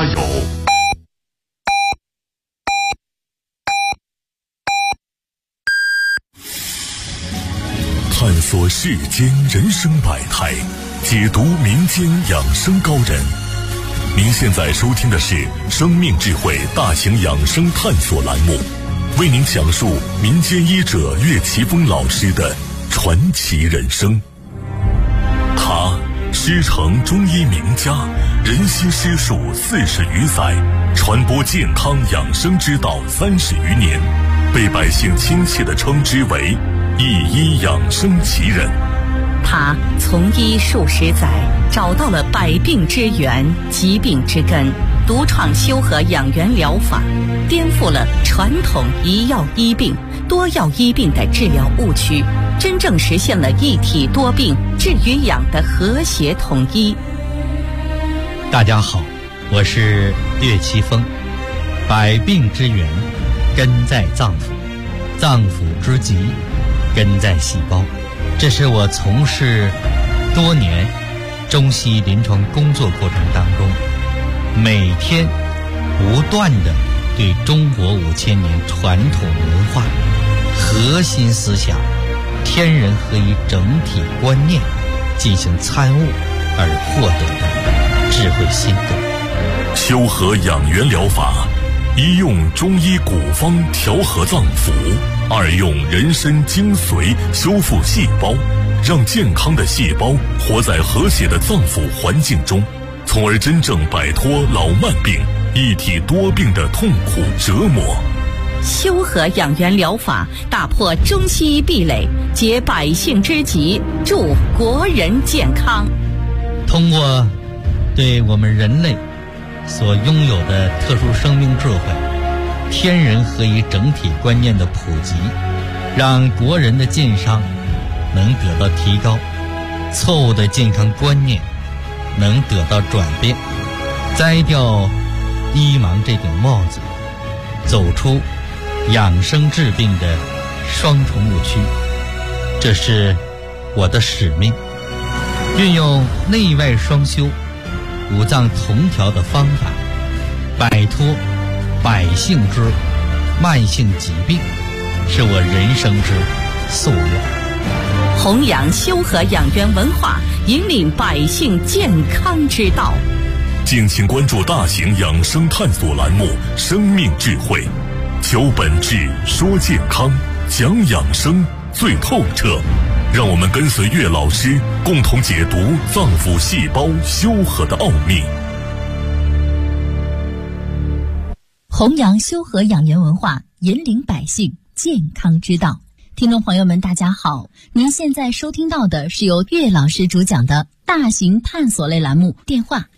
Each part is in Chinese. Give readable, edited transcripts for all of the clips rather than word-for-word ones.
友。探索世间人生百态，解读民间养生高人。您现在收听的是生命智慧大型养生探索栏目，为您讲述民间医者岳奇峰老师的传奇人生。他师承中医名家，人心师术40余载，传播健康养生之道30余年，被百姓亲切地称之为一医养生奇人。 他从医数十载，找到了百病之源、疾病之根，独创修和养元疗法，颠覆了传统一药医病、多药医病的治疗误区，真正实现了一体多病、治与养的和谐统一。 大家好，我是岳奇峰。百病之源根在脏腑，脏腑之疾根在细胞。这是我从事多年中西医临床工作过程当中，每天不断地对中国5000年传统文化核心思想天人合一整体观念进行参悟而获得的智慧心得。 修和养元疗法，一用中医古方调和脏腑，二用人参精髓修复细胞，让健康的细胞活在和谐的脏腑环境中，从而真正摆脱老慢病、一体多病的痛苦折磨。 修和养元疗法打破中西医壁垒，解百姓之急，助国人健康。 通过对我们人类所拥有的特殊生命智慧、天人合一整体观念的普及，让国人的健康能得到提高，错误的健康观念能得到转变，摘掉医盲这顶帽子，走出养生治病的双重误区。这是我的使命，运用内外双修、五脏同调的方法，摆脱百姓之慢性疾病，是我人生之夙愿。 弘扬修和养元文化，引领百姓健康之道。 敬请关注大型养生探索栏目《生命智慧》，求本质，说健康，讲养生最透彻。让我们跟随岳老师，共同解读脏腑细胞修和的奥秘。 弘扬修和养元文化，引领百姓健康之道。听众朋友们大家好，您现在收听到的是由岳老师主讲的大型探索类栏目，电话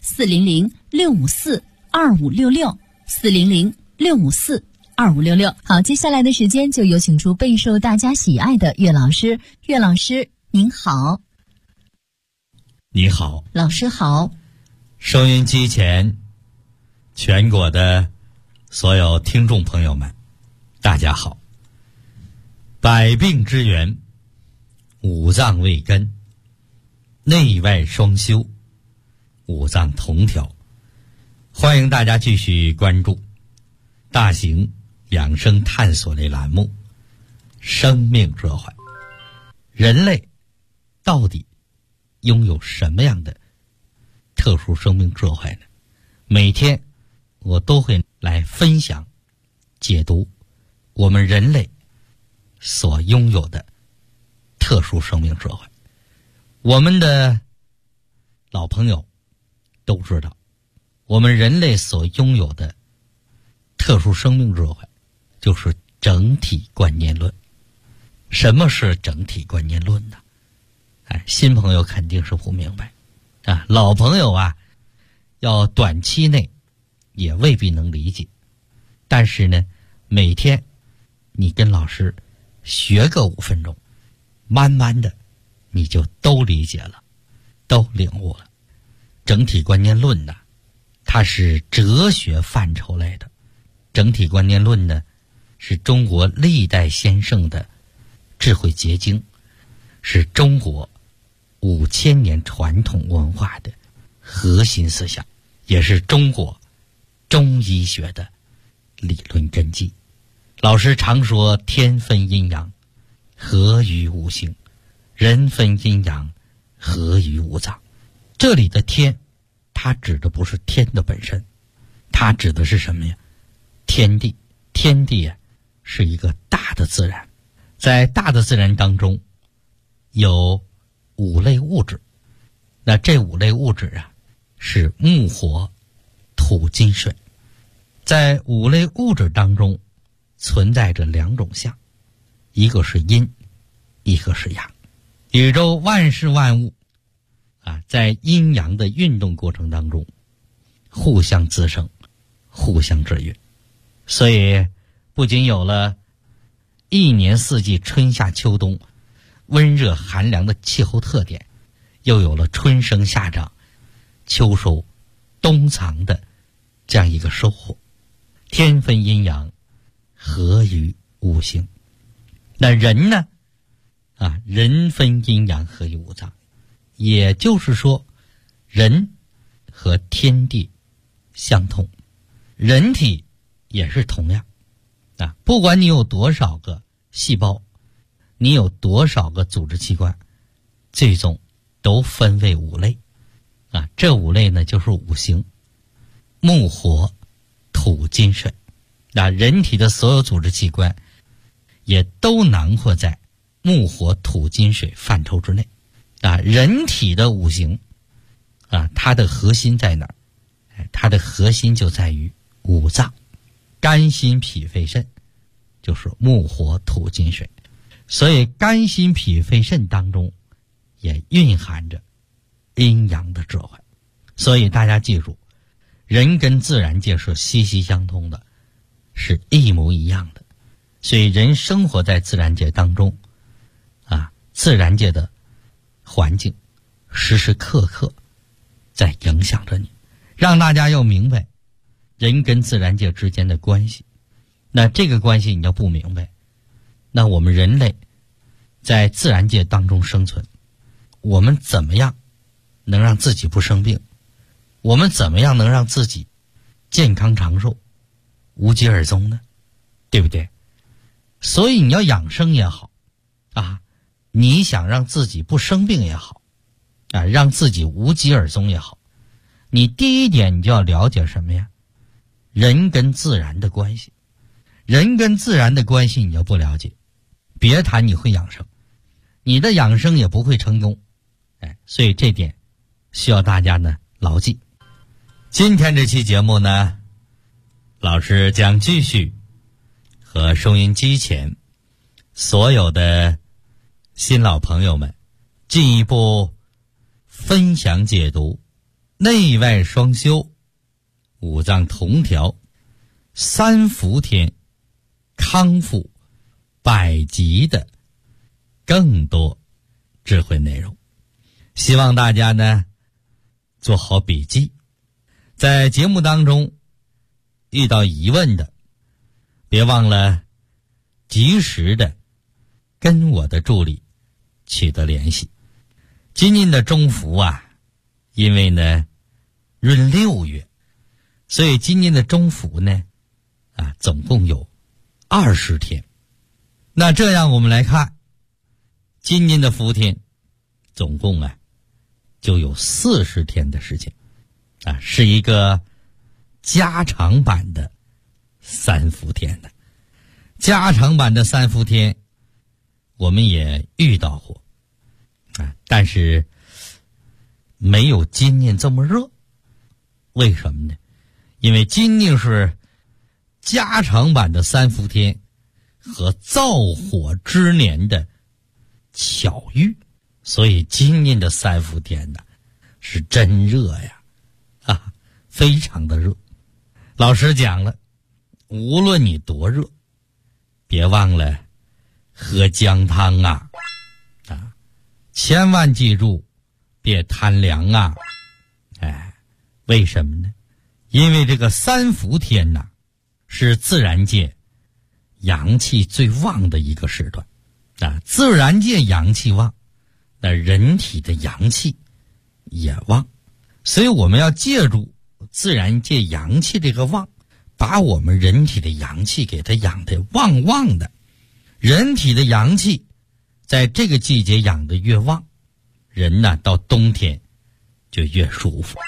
400-654-2566 400-654-2566。好，接下来的时间就有请出备受大家喜爱的岳老师。岳老师您好。 你好， 老师好。 收音机前全国的所有听众朋友们大家好。百病之源，五脏为根，内外双修，五脏同调。欢迎大家继续关注大型养生探索类栏目《生命智慧》。人类到底拥有什么样的特殊生命智慧呢？每天我都会来分享解读我们人类所拥有的特殊生命智慧。我们的老朋友都知道，我们人类所拥有的特殊生命智慧就是整体观念论。什么是整体观念论呢？新朋友肯定是不明白啊，老朋友啊，要短期内也未必能理解。但是呢，每天你跟老师学个5分钟，慢慢的你就都理解了，都领悟了。整体观念论呢，它是哲学范畴类的。整体观念论呢，是中国历代先圣的智慧结晶，是中国5000年传统文化的核心思想，也是中国中医学的理论根基。老师常说天分阴阳，合于五行；人分阴阳，合于五脏。这里的天，它指的不是天的本身，它指的是什么呀？天地。天地啊，是一个大的自然，在大的自然当中有5类物质。那这5类物质啊，是木火土金水。在5类物质当中存在着2种相，一个是阴，一个是阳。宇宙万事万物啊，在阴阳的运动过程当中互相滋生，互相制约。所以不仅有了一年四季春夏秋冬温热寒凉的气候特点，又有了春生夏长秋收冬藏的这样一个收获。天分阴阳，合于五行。那人呢人分阴阳，合于五脏。也就是说，人和天地相通，人体也是同样不管你有多少个细胞，你有多少个组织器官，最终都分为5类这5类呢，就是五行：木火土金水。人体的所有组织器官也都囊括在木火土金水范畴之内人体的五行它的核心在哪儿？它的核心就在于五脏，肝心脾肺肾就是木火土金水。所以肝心脾肺肾当中也蕴含着阴阳的智慧。所以大家记住，人跟自然界是息息相通的，是一模一样的。所以人生活在自然界当中自然界的环境时时刻刻在影响着你，让大家要明白人跟自然界之间的关系。那这个关系你要不明白，那我们人类在自然界当中生存，我们怎么样能让自己不生病？我们怎么样能让自己健康长寿，无疾而终呢？对不对？所以你要养生也好你想让自己不生病也好让自己无疾而终也好，你第一点你就要了解什么呀？人跟自然的关系。人跟自然的关系你要不了解，别谈你会养生，你的养生也不会成功。所以这点需要大家呢牢记。今天这期节目呢，老师将继续和收音机前所有的新老朋友们进一步分享解读内外双修、五脏同调、三伏天康复百疾的更多智慧内容。希望大家呢做好笔记，在节目当中遇到疑问的，别忘了及时的跟我的助理取得联系。今年的中伏因为呢闰6月，所以今年的中伏呢总共有20天。那这样我们来看，今年的伏天总共就有40天的时间是一个加长版的三伏天的。加长版的三伏天我们也遇到过但是没有今年这么热。为什么呢？因为今年是加长版的三伏天和燥火之年的巧遇，所以今年的三伏天是真热呀非常的热。老师讲了，无论你多热，别忘了喝姜汤千万记住别贪凉为什么呢？因为这个三伏天是自然界阳气最旺的一个时段自然界阳气旺，那人体的阳气也旺，所以我们要借助自然界阳气这个旺，把我们人体的阳气给它养得旺旺的。人体的阳气在这个季节养得越旺，人呢到冬天就越舒服。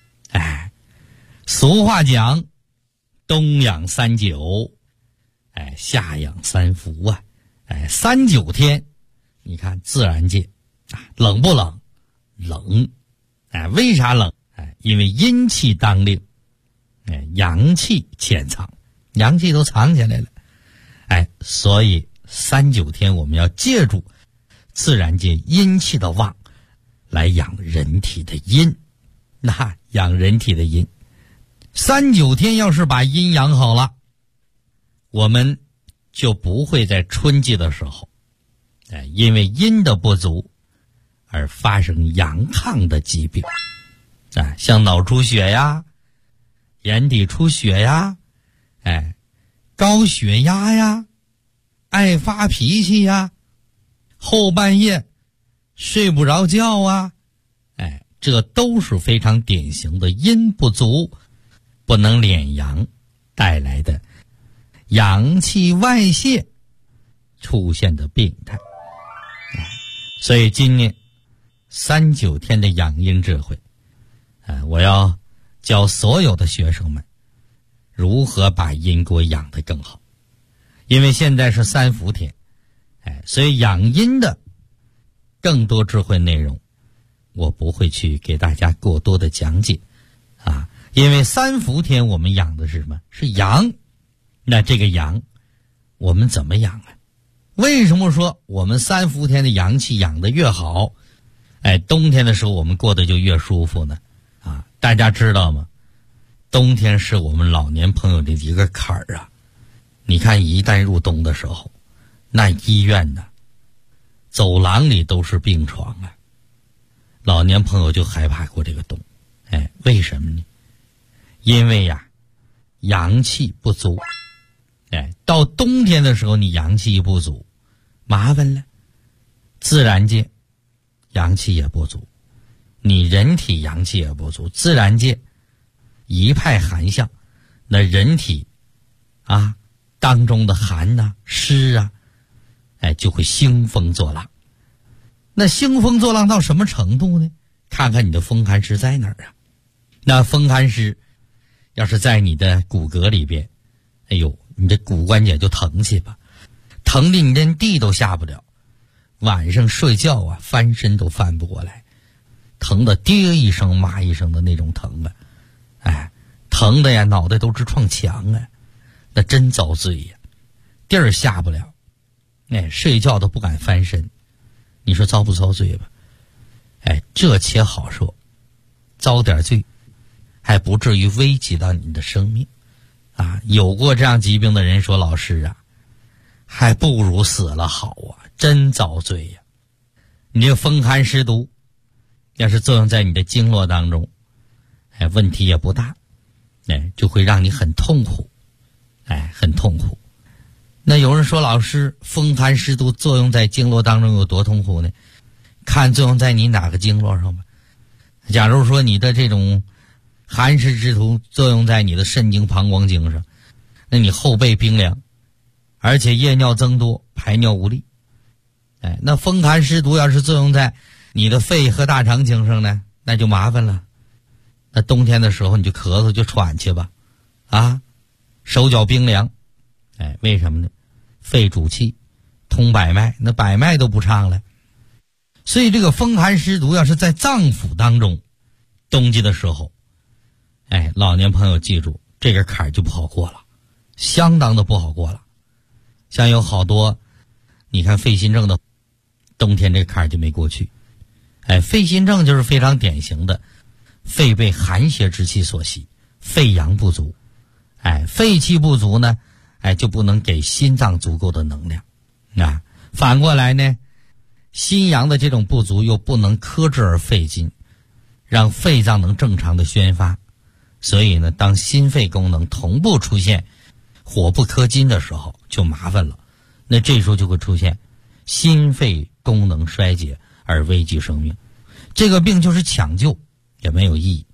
俗话讲冬养39，夏养3伏啊，39天，你看自然界冷不冷？冷。为啥冷？因为阴气当令，阳气潜藏，阳气都藏起来了。所以39天我们要借助自然界阴气的旺来养人体的阴。那养人体的阴，39天要是把阴养好了，我们就不会在春季的时候因为阴的不足而发生阳亢的疾病像脑出血呀、眼底出血呀、高血压呀、爱发脾气呀、后半夜睡不着觉啊，这都是非常典型的阴不足不能敛阳带来的阳气外泄出现的病态。所以今年39天的养阴智慧，我要教所有的学生们如何把阴锅养得更好。因为现在是3伏天，所以养阴的更多智慧内容我不会去给大家过多的讲解因为3伏天我们养的是什么？是阳。那这个阳我们怎么养为什么说我们3伏天的阳气养得越好，冬天的时候我们过得就越舒服呢？大家知道吗？冬天是我们老年朋友的一个坎儿啊。你看一旦入冬的时候，那医院呢，走廊里都是病床老年朋友就害怕过这个冬。为什么呢？因为阳气不足。到冬天的时候你阳气不足，麻烦了。自然界阳气也不足，你人体阳气也不足，自然界一派寒象，那人体当中的寒湿就会兴风作浪。那兴风作浪到什么程度呢？看看你的风寒湿在哪儿那风寒湿要是在你的骨骼里边，你这骨关节就疼去吧，疼的你连地都下不了，晚上睡觉翻身都翻不过来，疼的爹一声妈一声的那种疼疼的脑袋都直撞墙那真遭罪地儿下不了，睡觉都不敢翻身，你说遭不遭罪吧？这且好说，遭点罪还不至于危及到你的生命有过这样疾病的人说，老师还不如死了好真遭罪你这风寒湿毒要是作用在你的经络当中，问题也不大，就会让你很痛苦，很痛苦。那有人说，老师，风寒湿毒作用在经络当中有多痛苦呢？看作用在你哪个经络上吧。假如说你的这种寒湿之毒作用在你的肾经、膀胱经上，那你后背冰凉，而且夜尿增多，排尿无力。那风寒湿毒要是作用在你的肺和大肠经上呢，那就麻烦了。那冬天的时候你就咳嗽就喘去吧，手脚冰凉。为什么呢？肺主气，通百脉，那百脉都不畅了。所以这个风寒湿毒要是在脏腑当中，冬季的时候，老年朋友记住，这个坎儿就不好过了，相当的不好过了。像有好多，你看肺心症的，冬天这个坎儿就没过去。肺心症就是非常典型的，肺被寒邪之气所袭，肺阳不足。肺气不足呢，就不能给心脏足够的能量。反过来呢，心阳的这种不足又不能克制而肺筋，让肺脏能正常的宣发。所以呢，当心肺功能同步出现火不克金的时候，就麻烦了。那这时候就会出现心肺功能衰竭而危及生命。这个病就是抢救也没有意义，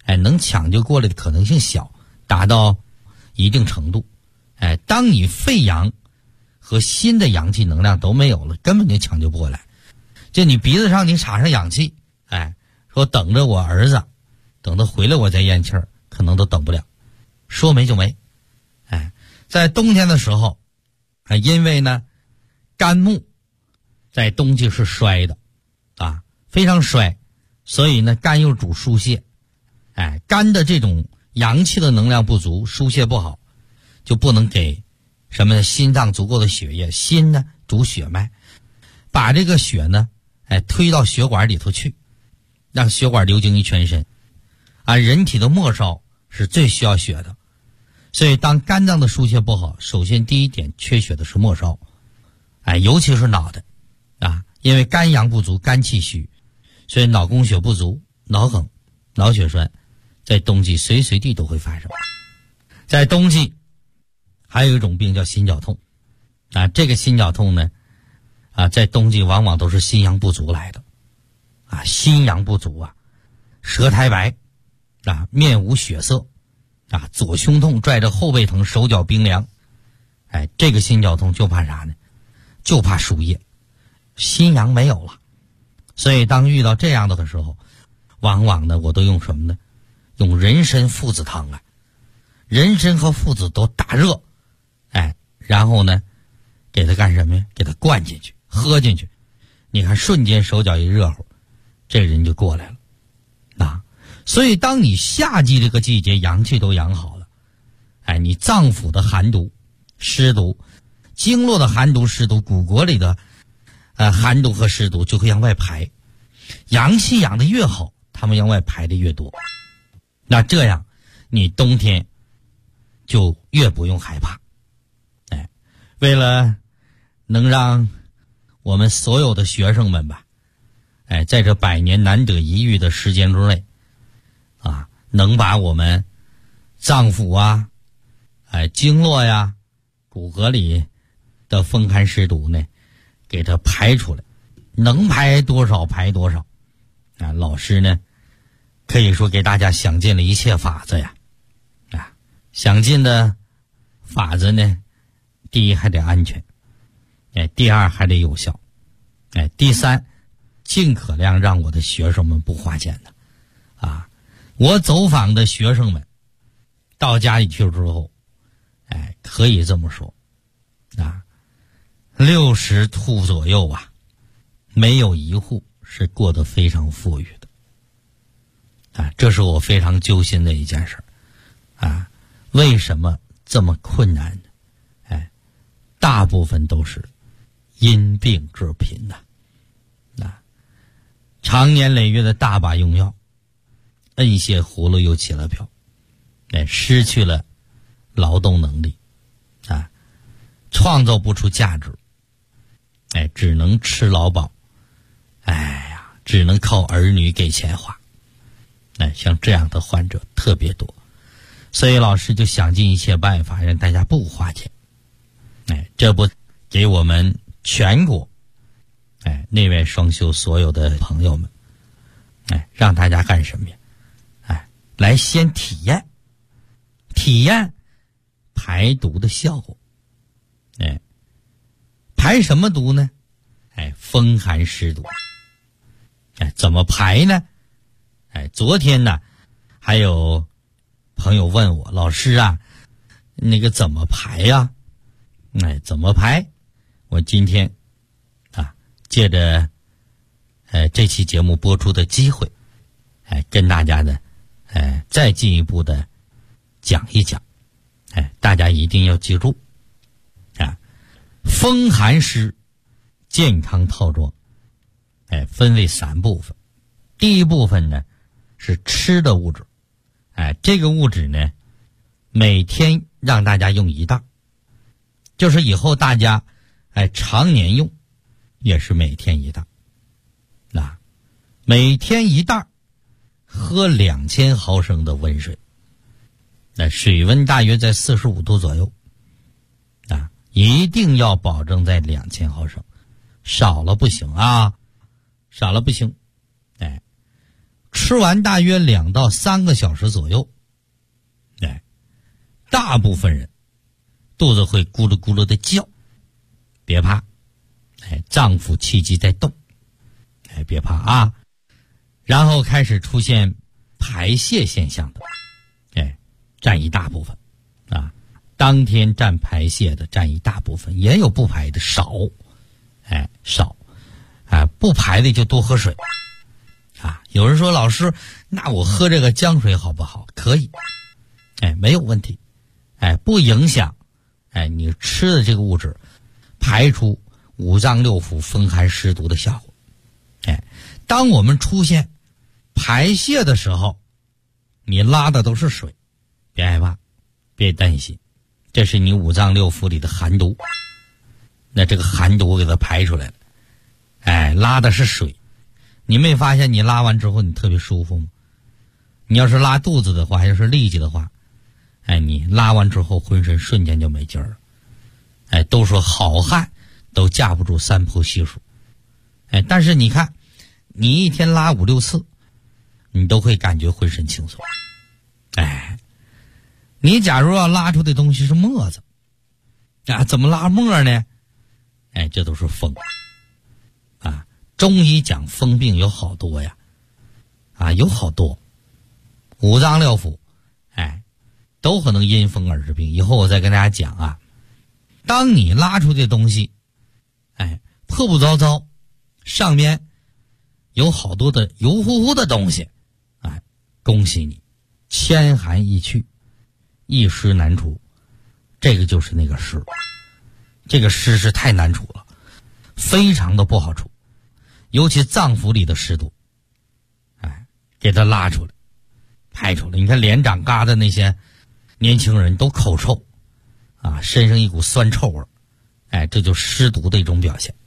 能抢救过来的可能性小，达到一定程度。当你肺阳和心的阳气能量都没有了，根本就抢救不过来。就你鼻子上你插上氧气，说等着我儿子，等他回来我再咽气儿，可能都等不了，说没就没。在冬天的时候，因为呢肝木在冬季是衰的非常衰，所以呢肝又主疏泄，肝的这种阳气的能量不足，疏泄不好，就不能给什么心脏足够的血液。心呢主血脉，把这个血呢推到血管里头去，让血管流经于全身。人体的末梢是最需要血的，所以当肝脏的疏泄不好，首先第一点缺血的是末梢，尤其是脑袋因为肝阳不足，肝气虚，所以脑供血不足，脑梗、脑血栓在冬季随随地都会发生。在冬季还有一种病叫心绞痛这个心绞痛呢在冬季往往都是心阳不足来的心阳不足舌苔白面无血色左胸痛，拽着后背疼，手脚冰凉。这个心绞痛就怕啥呢？就怕输液，心阳没有了。所以当遇到这样的时候，往往呢我都用什么呢？用人参附子汤人参和附子都打热，然后呢给它干什么呀？给它灌进去，喝进去，你看瞬间手脚一热乎，这人就过来了所以当你夏季这个季节阳气都养好了，你脏腑的寒毒湿毒，经络的寒毒湿毒，骨骼里的寒毒和湿毒就会向外排，阳气养得越好，他们向外排的越多。那这样你冬天就越不用害怕。为了能让我们所有的学生们吧在这100年难得一遇的时间之内能把我们脏腑经络呀、骨骼里的风寒湿毒呢给它排出来，能排多少排多少老师呢可以说给大家想尽了一切法子呀想尽的法子呢，第一还得安全第二还得有效第三尽可量让我的学生们不花钱的我走访的学生们到家里去之后可以这么说60户左右没有一户是过得非常富裕的这是我非常揪心的一件事为什么这么困难呢？大部分都是因病致贫常年累月的大把用药，摁些葫芦又起了瓢失去了劳动能力创造不出价值只能吃劳保只能靠儿女给钱花像这样的患者特别多，所以老师就想尽一切办法让大家不花钱这不给我们全国内外双修所有的朋友们让大家干什么呀来先体验排毒的效果排什么毒呢风寒湿毒怎么排呢昨天呢还有朋友问我，老师那个怎么排呀怎么排？我今天借着这期节目播出的机会跟大家呢再进一步的讲一讲大家一定要记住风寒湿健康套装分为3部分。第一部分呢是吃的物质这个物质呢每天让大家用1袋，就是以后大家常年用也是每天1袋每天1袋，喝2000毫升的温水水温大约在45度左右一定要保证在2000毫升，少了不行少了不行吃完大约2到3个小时左右，大部分人肚子会咕噜咕噜的叫，别怕，脏腑气机在动，别怕啊。然后开始出现排泄现象的，占一大部分啊。当天占排泄的占一大部分，也有不排的少，少，不排的就多喝水啊。有人说老师，那我喝这个姜水好不好？可以，没有问题，不影响你吃的这个物质排出五脏六腑风寒湿毒的效果。当我们出现排泄的时候，你拉的都是水，别害怕，别担心，这是你五脏六腑里的寒毒，那这个寒毒给它排出来了，拉的是水。你没发现你拉完之后你特别舒服吗？你要是拉肚子的话，要是痢疾的话，你拉完之后浑身瞬间就没劲儿了。都说好汉都架不住3泡稀水，但是你看，你一天拉5、6次，你都会感觉浑身轻松。你假如要拉出的东西是沫子，怎么拉沫呢？这都是风啊。中医讲风病有好多呀，有好多，五脏六腑，都可能因风而致病。以后我再跟大家讲啊。当你拉出的东西，破破糟糟，上面有好多的油乎乎的东西，恭喜你，千寒易去，一湿难除。这个就是那个湿，这个湿是太难除了，非常的不好除，尤其脏腑里的湿毒，给它拉出来，排出来。你看脸长疙瘩那些年轻人都口臭身上一股酸臭味，这就湿毒的一种表现。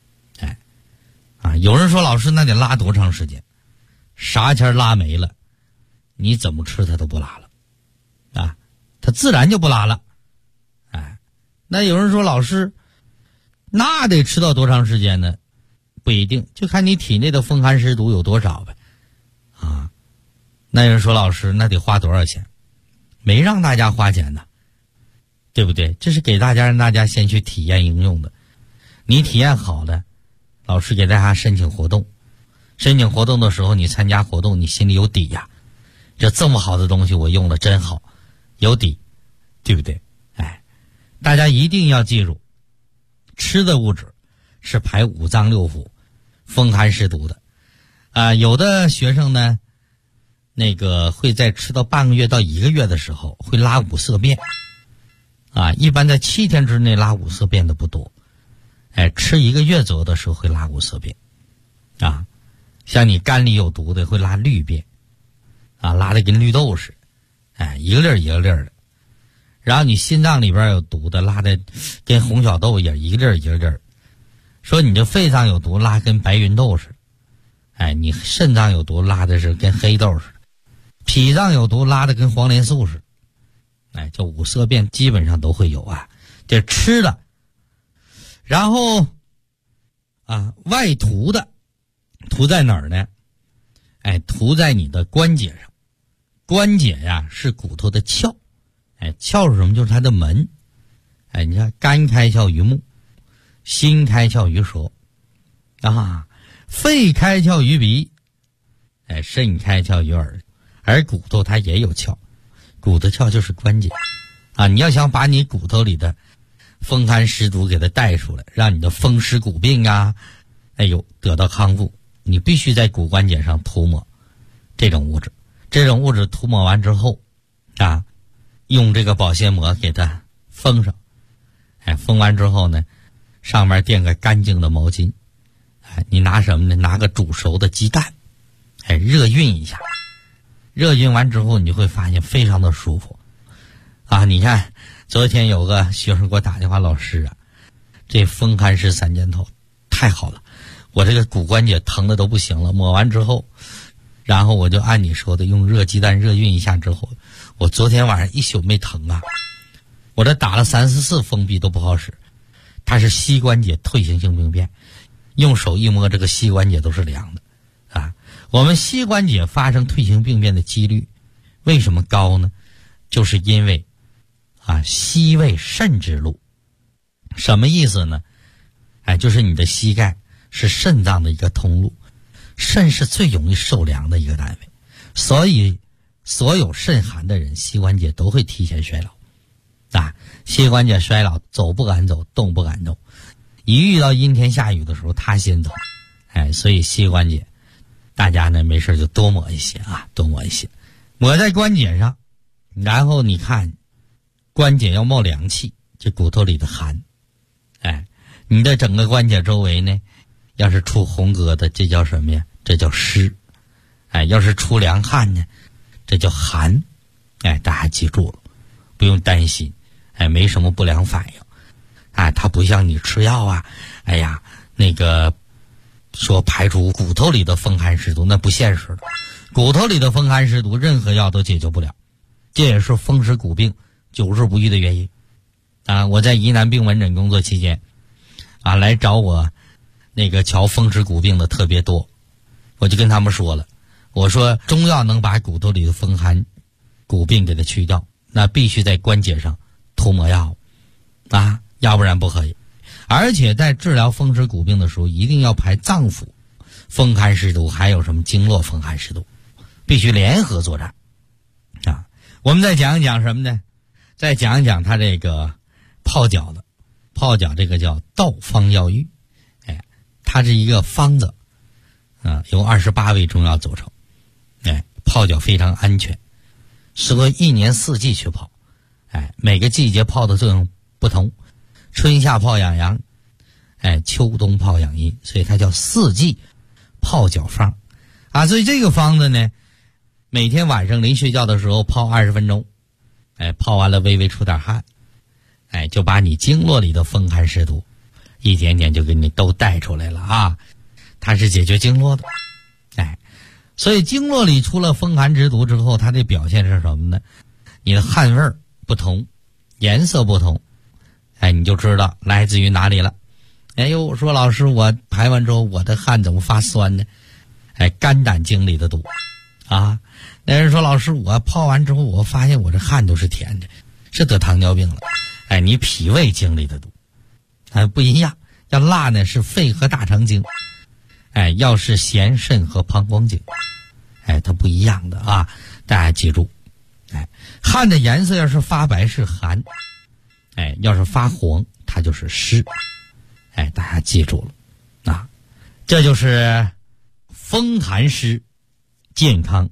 有人说老师，那得拉多长时间？啥前拉没了，你怎么吃它都不拉了，它自然就不拉了。那有人说老师，那得吃到多长时间呢？不一定，就看你体内的风寒湿毒有多少呗。那有人说老师，那得花多少钱？没让大家花钱呢，对不对？这是给大家让大家先去体验应用的。你体验好了，老师给大家申请活动。申请活动的时候，你参加活动，你心里有底呀。这么好的东西我用的真好，有底，对不对？大家一定要记住，吃的物质是排五脏六腑风寒湿毒的。有的学生呢，会在吃到半个月到1个月的时候会拉5色便。一般在7天之内拉5色便的不多，吃1个月左右的时候会拉5色便，像你肝里有毒的会拉绿便，拉的跟绿豆似的，一个粒儿一个粒儿的。然后你心脏里边有毒的拉的跟红小豆也一个粒儿一个粒儿。说你这肺脏有毒拉跟白芸豆似的，你肾脏有毒拉的是跟黑豆似的，脾脏有毒拉的跟黄连素似的。这5色便基本上都会有这吃的。然后外涂的，涂在哪儿呢？涂在你的关节上。关节是骨头的窍，窍是什么？就是它的门。你看肝开窍于目，心开窍于舌，肺开窍于鼻，肾开窍于耳。而骨头它也有窍，骨头窍就是关节你要想把你骨头里的风寒湿毒给它带出来，让你的风湿骨病得到康复，你必须在骨关节上涂抹这种物质。这种物质涂抹完之后用这个保鲜膜给它封上。封完之后呢，上面垫个干净的毛巾。你拿什么呢？拿个煮熟的鸡蛋，热熨一下。热熨完之后，你就会发现非常的舒服。你看，昨天有个学生给我打电话，老师这风寒湿3件套太好了，我这个骨关节疼的都不行了。抹完之后，然后我就按你说的用热鸡蛋热熨一下之后，我昨天晚上一宿没疼我这打了3、4次封闭都不好使。它是膝关节退行性病变，用手一摸这个膝关节都是凉的我们膝关节发生退行病变的几率为什么高呢？就是因为膝位肾之路。什么意思呢？就是你的膝盖是肾脏的一个通路，肾是最容易受凉的一个单位，所以所有肾寒的人膝关节都会提前衰老。膝关节衰老，走不敢走，动不敢动，一遇到阴天下雨的时候他先走。所以膝关节大家呢没事就多抹一些多抹一些，抹在关节上，然后你看关节要冒凉气，这骨头里的寒，你的整个关节周围呢要是出红疙瘩，这叫什么呀？这叫湿。要是出凉汗呢，这叫寒。大家记住了，不用担心，没什么不良反应。它不像你吃药那个说排除骨头里的风寒湿毒，那不现实的。骨头里的风寒湿毒任何药都解决不了，这也是风湿骨病久治不愈的原因。我在疑难病门诊工作期间来找我那个瞧风湿骨病的特别多，我就跟他们说了，我说中药能把骨头里的风寒骨病给它去掉，那必须在关节上涂抹药要不然不可以。而且在治疗风湿骨病的时候，一定要排脏腑风寒湿毒，还有什么经络风寒湿毒，必须联合作战。我们再讲一讲什么呢？再讲一讲它这个泡脚的。泡脚这个叫道方药浴，它是一个方子由28味中药组成。泡脚非常安全，适合一年四季去泡。每个季节泡的作用不同，春夏泡养阳，秋冬泡养阴，所以它叫四季泡脚方所以这个方子呢，每天晚上临睡觉的时候泡20分钟，泡完了微微出点汗，就把你经络里的风寒湿毒一点点就给你都带出来了它是解决经络的。所以经络里出了风寒之毒之后，它的表现是什么呢？你的汗味儿不同，颜色不同，你就知道来自于哪里了。我说老师，我排完之后我的汗怎么发酸呢？肝胆经里的毒那人说老师，我泡完之后我发现我这汗都是甜的，是得糖尿病了。你脾胃经里的毒不一样，要辣呢是肺和大肠经，要是咸肾和膀胱经，它不一样的大家记住。汗的颜色要是发白是寒，要是发黄它就是湿，大家记住了这就是风寒湿健康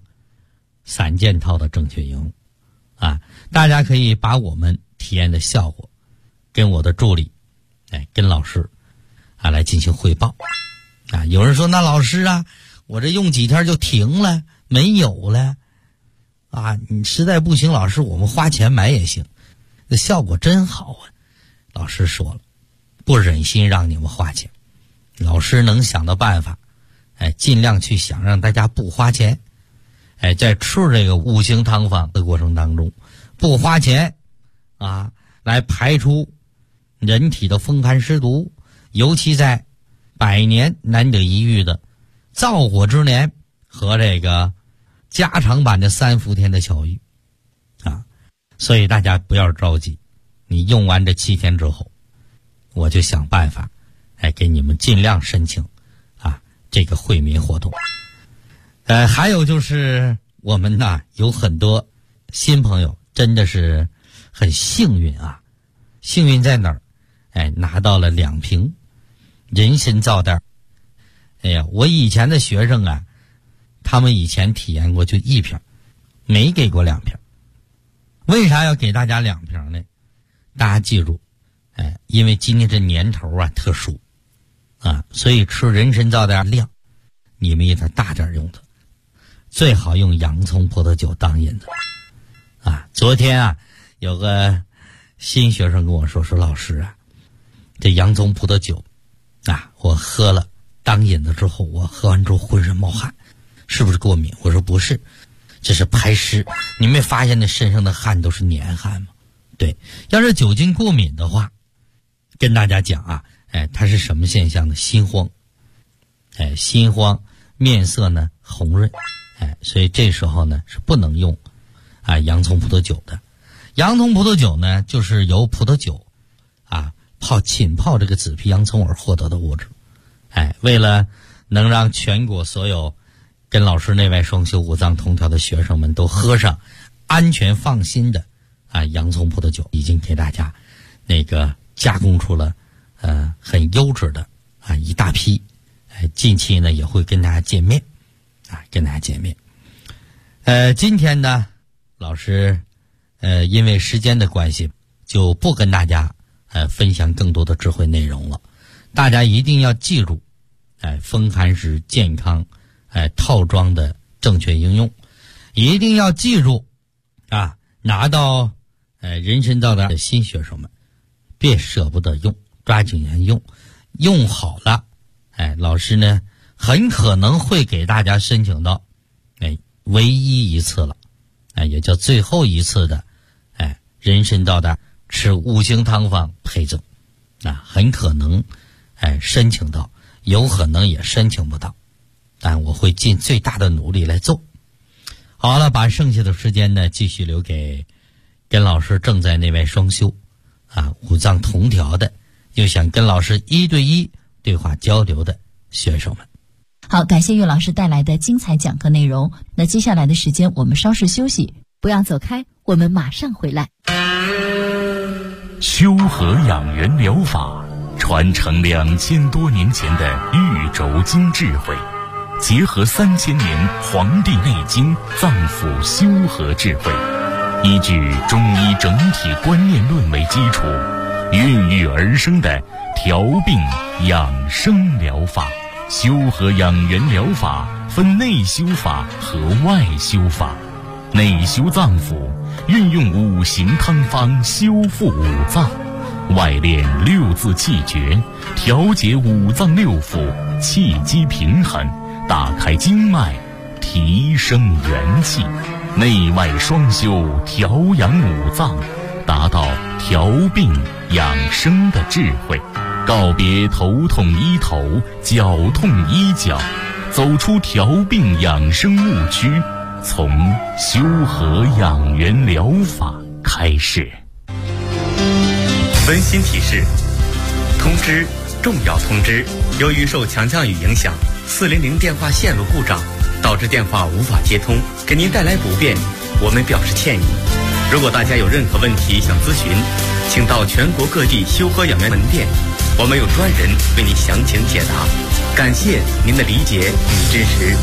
3件套的正确应用大家可以把我们体验的效果跟我的助理跟老师来进行汇报有人说那老师我这用几天就停了没有了你实在不行老师我们花钱买也行，这效果真好老师说了，不忍心让你们花钱，老师能想的办法尽量去想让大家不花钱。在吃这个5行汤方的过程当中不花钱来排出人体的风寒湿毒，尤其在100年难得一遇的燥火之年和这个加长版的3伏天的巧遇所以大家不要着急，你用完这7天之后，我就想办法给你们尽量申请这个惠民活动。还有就是我们有很多新朋友真的是很幸运幸运在哪儿？拿到了2瓶人参皂袋。我以前的学生他们以前体验过就1瓶，没给过2瓶。为啥要给大家2瓶呢？大家记住，因为今年这年头特殊所以吃人参皂袋量你们也得大点用的，最好用洋葱葡萄酒当引子昨天有个新学生跟我说老师这洋葱葡萄酒我喝了当引子之后，我喝完之后浑身冒汗，是不是过敏？我说不是，这是排湿。你没发现那身上的汗都是黏汗吗？对，要是酒精过敏的话，跟大家讲它是什么现象呢？心慌心慌， 面色呢红润，所以这时候呢是不能用洋葱葡萄酒的。洋葱葡萄酒呢就是由葡萄酒浸泡这个紫皮洋葱而获得的物质。为了能让全国所有跟老师内外双修五脏同调的学生们都喝上安全放心的洋葱葡萄酒，已经给大家加工出了很优质的一大批。近期呢也会跟大家见面今天呢老师因为时间的关系就不跟大家分享更多的智慧内容了。大家一定要记住风寒食健康套装的正确应用，一定要记住拿到人参道的新学生们别舍不得用，抓紧用好了老师呢很可能会给大家申请到唯一一次了也叫最后一次的人参道的吃5行汤方配赠，很可能申请到，有可能也申请不到，但我会尽最大的努力来做。好了，把剩下的时间呢继续留给跟老师正在内外双修五脏同调的，又想跟老师1对1对话交流的学生们。 好，感谢岳老师带来的精彩讲课内容。那接下来的时间我们稍事休息，不要走开，我们马上回来。 修和养元疗法传承2000多年前的玉轴经智慧，结合3000年《黄帝内经》脏腑修和智慧，依据中医整体观念论为基础，孕育而生的调病养生疗法。修和养元疗法分内修法和外修法。内修脏腑，运用5行汤方修复五脏；外练6字气诀，调节五脏六腑，气机平衡，打开经脉，提升元气。内外双修，调养五脏，达到调病养生的智慧。告别头痛医头，脚痛医脚，走出调病养生误区，从修和养元疗法开始。 温馨提示：通知，重要通知！由于受强降雨影响，400电话线路故障，导致电话无法接通，给您带来不便，我们表示歉意。如果大家有任何问题想咨询，请到全国各地修和养元门店，我们有专人为您详情解答。感谢您的理解与支持。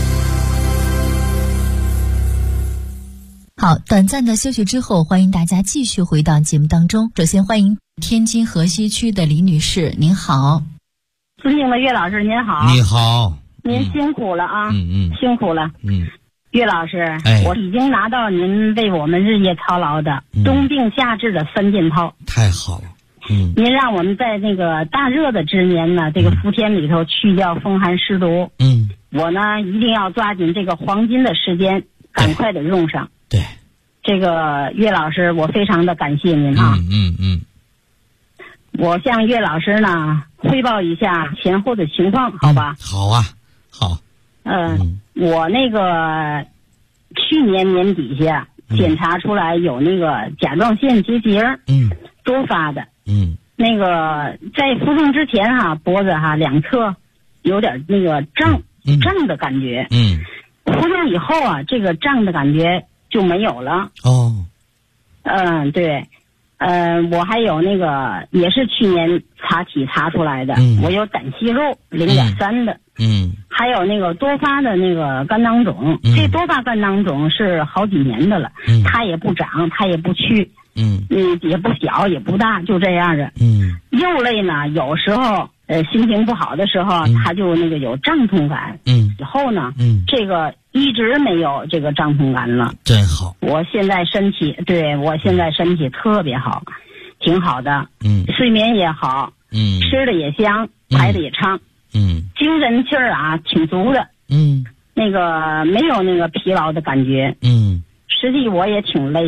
好，短暂的休息之后，欢迎大家继续回到节目当中。首先欢迎天津河西区的李女士，您好。 尊敬的岳老师您好。 你好。 您辛苦了啊。辛苦了。岳老师，我已经拿到您为我们日夜操劳的冬病夏治的3件套。 太好了。 您让我们在那个大热的之年呢，这个伏天里头去掉风寒湿毒。我呢一定要抓紧这个黄金的时间，赶快的用上。 对， 这个岳老师，我非常的感谢您啊。我向岳老师呢汇报一下前后的情况，好吧？ 好啊，好。 我那个去年年底下检查出来有那个甲状腺结节，多发的。那个在服用之前脖子两侧有点那个胀的感觉。服用以后这个胀的感觉就没有了。对。我还有那个也是去年查体查出来的，我有胆息肉0.3的。还有那个多发的那个肝囊肿，这多发肝囊肿是好几年的了，它也不长，它也不去，也不小也不大，就这样的。肉类呢，有时候心情不好的时候，它就那个有胀痛感。以后呢，这个一直没有这个胀痛感了， 真好。 我现在身体特别好，挺好的。睡眠也好，吃的也香，排的也畅。精神气儿挺足的。那个没有那个疲劳的感觉。实际我也挺累的，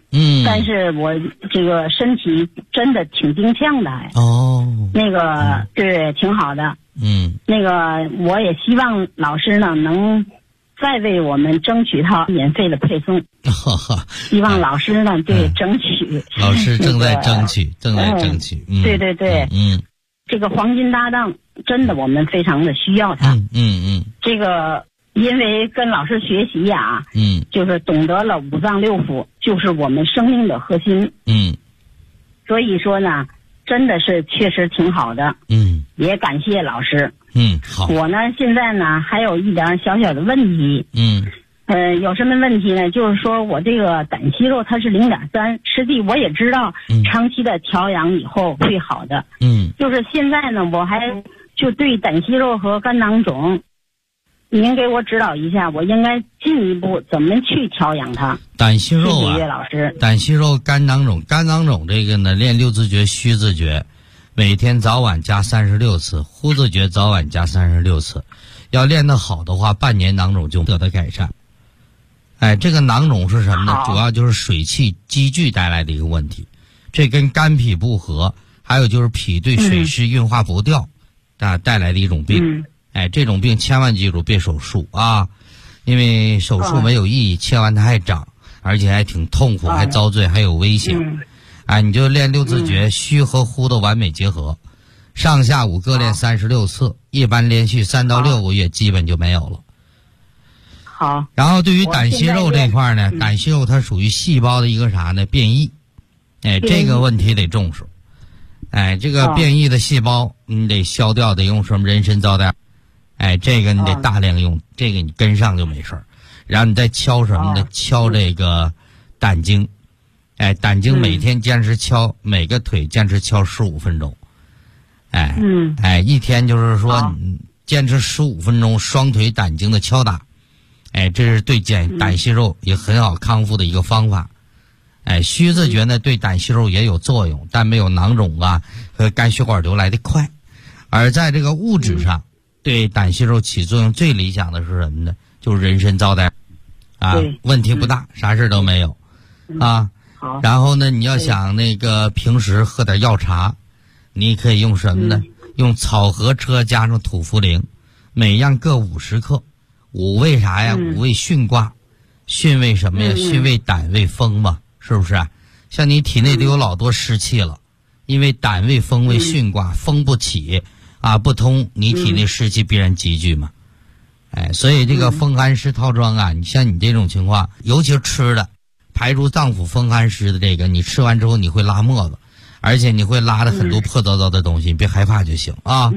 但是我这个身体真的挺丁强的，还那个对，挺好的。那个我也希望老师呢能再为我们争取到免费的配送。希望老师呢对争取。 老师正在争取，正在争取。 对对对。这个黄金搭档真的我们非常的需要他。这个因为跟老师学习呀，就是懂得了五脏六腑，就是我们生命的核心。所以说呢，真的是确实挺好的。也感谢老师。 好。 我呢现在呢还有一点小小的问题。有什么问题呢？就是说我这个胆息肉它是0.3，实际我也知道，长期的调养以后会好的。就是现在呢，我还就对胆息肉和肝囊肿，您给我指导一下，我应该进一步怎么去调养它？ 胆息肉啊， 谢谢岳老师。 胆息肉、肝囊肿这个呢，练六字诀、虚字诀，每天早晚加36次，呼字诀早晚加36次，要练得好的话，半年囊肿就得到改善。这个囊肿是什么呢？主要就是水气积聚带来的一个问题，这跟肝脾不和，还有就是脾对水湿运化不掉，带来的一种病。这种病千万记住别手术啊，因为手术没有意义，切完它还长，而且还挺痛苦，还遭罪，还有危险。你就练六字诀，虚和呼的完美结合，上下午各练36次，一般连续3到6个月，基本就没有了。 好。 然后对于胆息肉这块呢，胆息肉它属于细胞的一个啥呢？变异。这个问题得重视。这个变异的细胞你得消掉，得用什么人参皂苷。这个你得大量用，这个你跟上就没事儿。然后你再敲什么呢？敲这个胆经。胆经每天坚持敲，每个腿坚持敲15分钟。一天就是说坚持15分钟双腿胆经的敲打。这是对胆息肉也很好康复的一个方法。虚字诀呢对胆息肉也有作用，但没有囊肿啊和肝血管瘤来的快。而在这个物质上，对胆息肉起作用最理想的是什么呢？就是人参皂苷问题不大，啥事都没有然后呢，你要想那个平时喝点药茶，你可以用什么呢？用草禾车加上土茯苓，每样各50克。五味啥呀？五味巽卦，巽为什么呀？巽为胆为风嘛，是不是？像你体内都有老多湿气了，因为胆为风为巽卦，风不起不通，你体内湿气必然积聚嘛。所以这个风寒湿套装啊，你像你这种情况，尤其是吃的排出脏腑风寒湿的这个，你吃完之后你会拉沫子，而且你会拉的很多破糟糟的东西，你别害怕就行啊。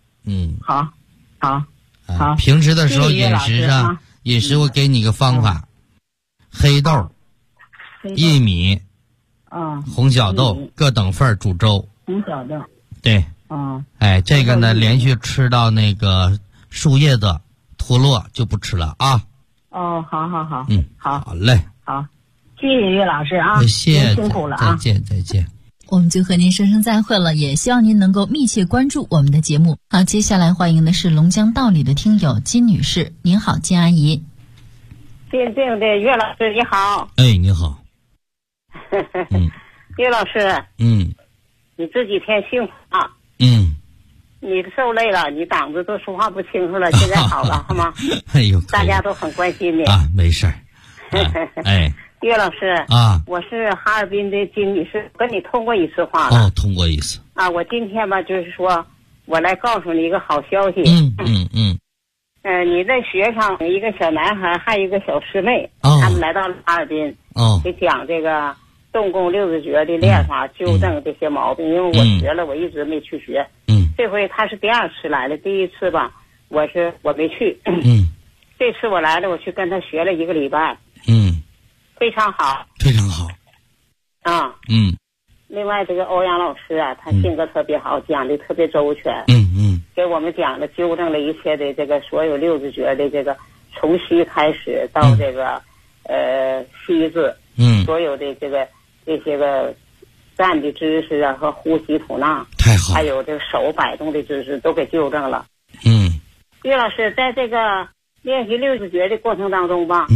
好。 平时的时候饮食我给你个方法，黑豆、薏米、红小豆各等份煮粥。 红小豆。 对。这个呢，连续吃到那个树叶子脱落就不吃了啊。 好。 好嘞。 好，谢谢岳老师啊。 谢谢， 辛苦了啊。 再见。 我们就和您说声再会了，也希望您能够密切关注我们的节目。好，接下来欢迎的是龙江道里的听友金女士。您好，金阿姨。 对的，岳老师你好。 你好。 岳老师。你这几天幸福啊。你受累了，你嗓子都说话不清楚了，现在好了好吗？大家都很关心你没事儿。 岳老师我是哈尔滨的金女士，跟你通过一次话了。通过一次我今天吧，就是说我来告诉你一个好消息。你在学上有一个小男孩，还有一个小师妹，他们来到了哈尔滨，给讲这个动共六字诀的练法，纠正这些毛病。因为我学了，我一直没去学。这回他是第2次来了，第1次吧，我没去。这次我来了，我去跟他学了1个礼拜。非常好， 非常好。 另外这个欧阳老师啊，他性格特别好，讲的特别周全。给我们讲了纠正了一切的这个所有六字诀的这个从虚开始到这个虚字，所有的这些个站的姿势啊和呼吸吐纳， 太好， 还有这个手摆动的姿势都给纠正了。岳老师在这个练习六字诀的过程当中吧，